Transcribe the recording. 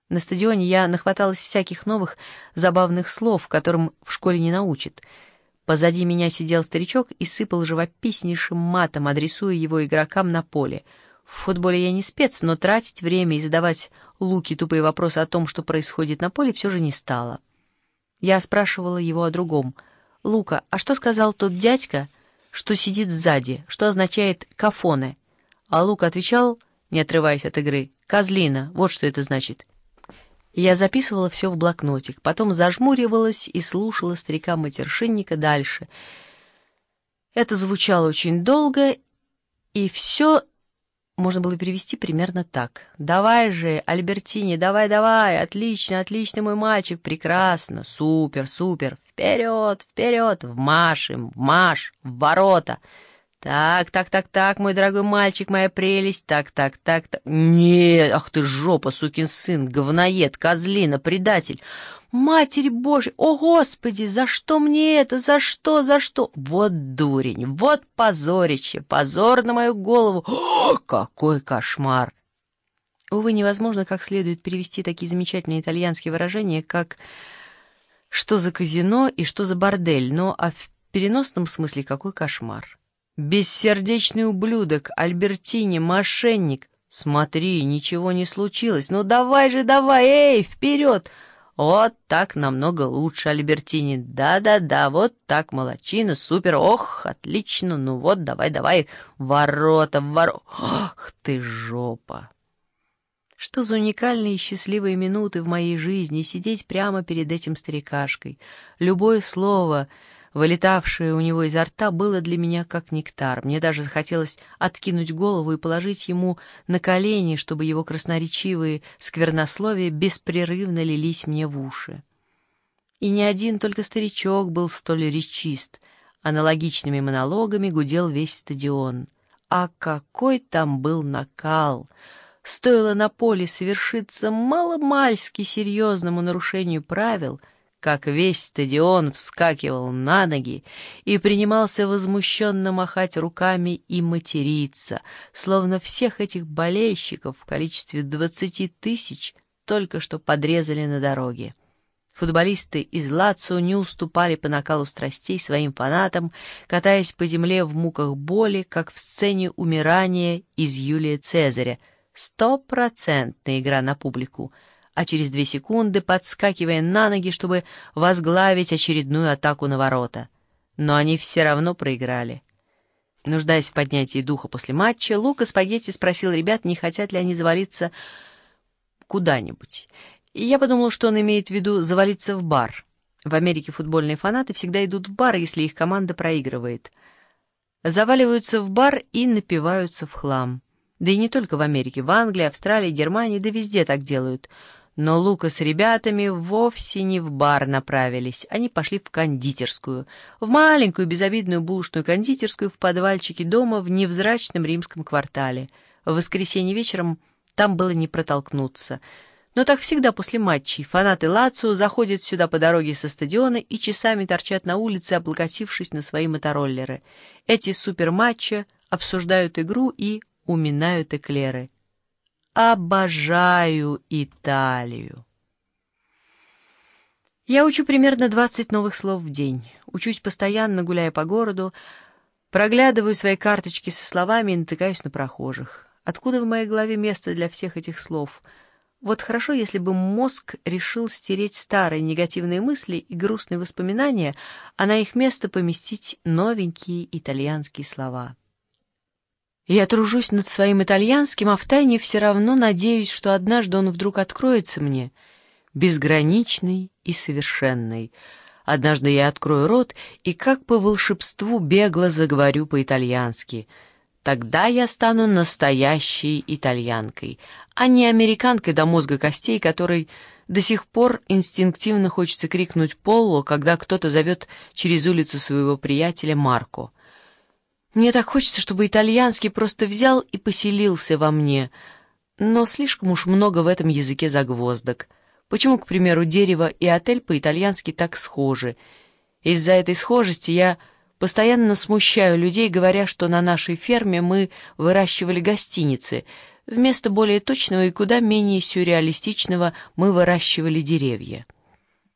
На стадионе я нахваталась всяких новых забавных слов, которым в школе не научат. Позади меня сидел старичок и сыпал живописнейшим матом, адресуя его игрокам на поле. В футболе я не спец, но тратить время и задавать Луке тупые вопросы о том, что происходит на поле, все же не стала. Я спрашивала его о другом. «Лука, а что сказал тот дядька, что сидит сзади? Что означает «кафоне»?» А Лука отвечал, не отрываясь от игры, «Козлина, вот что это значит». Я записывала все в блокнотик, потом зажмуривалась и слушала старика-матершинника дальше. Это звучало очень долго, и все можно было перевести примерно так. «Давай же, Альбертини, давай, отлично, отлично, мой мальчик, прекрасно, супер, супер, вперед, вперед, в марш, в ворота». Так, мой дорогой мальчик, моя прелесть, так. Нет, ах ты жопа, сукин сын, говноед, козлина, предатель. Матерь Божья, о Господи, за что мне это, за что? Вот дурень, вот позорище, позор на мою голову. О, какой кошмар! Увы, невозможно как следует перевести такие замечательные итальянские выражения, как «что за казино» и «что за бордель», но а в переносном смысле какой кошмар. «Бессердечный ублюдок, Альбертини, мошенник! Смотри, ничего не случилось! Ну давай же, эй, вперед! Вот так намного лучше, Альбертини! Да, вот так, молодчина, супер! Ох, отлично! Ну вот, давай, ворота! Ох ты жопа!» Что за уникальные и счастливые минуты в моей жизни сидеть прямо перед этим старикашкой! Любое слово, вылетавшее у него изо рта, было для меня как нектар. Мне даже захотелось откинуть голову и положить ему на колени, чтобы его красноречивые сквернословия беспрерывно лились мне в уши. И не один только старичок был столь речист. Аналогичными монологами гудел весь стадион. А какой там был накал! Стоило на поле совершиться маломальски серьезному нарушению правил, как весь стадион вскакивал на ноги и принимался возмущенно махать руками и материться, словно всех этих болельщиков в количестве 20 000 только что подрезали на дороге. Футболисты из Лацио не уступали по накалу страстей своим фанатам, катаясь по земле в муках боли, как в сцене умирания из Юлия Цезаря. 100% игра на публику, а через 2 секунды подскакивая на ноги, чтобы возглавить очередную атаку на ворота. Но они все равно проиграли. Нуждаясь в поднятии духа после матча, Лука Спагетти спросил ребят, не хотят ли они завалиться куда-нибудь. И я подумал, что он имеет в виду завалиться в бар. В Америке футбольные фанаты всегда идут в бар, если их команда проигрывает. Заваливаются в бар и напиваются в хлам. Да и не только в Америке, в Англии, Австралии, Германии, да везде так делают. Но Лука с ребятами вовсе не в бар направились, они пошли в кондитерскую, в маленькую безобидную булочную кондитерскую в подвальчике дома в невзрачном римском квартале. В воскресенье вечером там было не протолкнуться. Но так всегда после матчей. Фанаты Лацио заходят сюда по дороге со стадиона и часами торчат на улице, облокотившись на свои мотороллеры. Эти суперматча обсуждают игру и уминают эклеры. Обожаю Италию. Я учу примерно 20 новых слов в день. Учусь постоянно, гуляя по городу, проглядываю свои карточки со словами и натыкаюсь на прохожих. Откуда в моей голове место для всех этих слов? Вот хорошо, если бы мозг решил стереть старые негативные мысли и грустные воспоминания, а на их место поместить новенькие итальянские слова. Я тружусь над своим итальянским, а втайне все равно надеюсь, что однажды он вдруг откроется мне, безграничный и совершенный. Однажды я открою рот и как по волшебству бегло заговорю по-итальянски. Тогда я стану настоящей итальянкой, а не американкой до мозга костей, которой до сих пор инстинктивно хочется крикнуть Полло, когда кто-то зовет через улицу своего приятеля Марко. Мне так хочется, чтобы итальянский просто взял и поселился во мне, но слишком уж много в этом языке загвоздок. Почему, к примеру, дерево и отель по-итальянски так схожи? Из-за этой схожести я постоянно смущаю людей, говоря, что на нашей ферме мы выращивали гостиницы. Вместо более точного и куда менее сюрреалистичного мы выращивали деревья.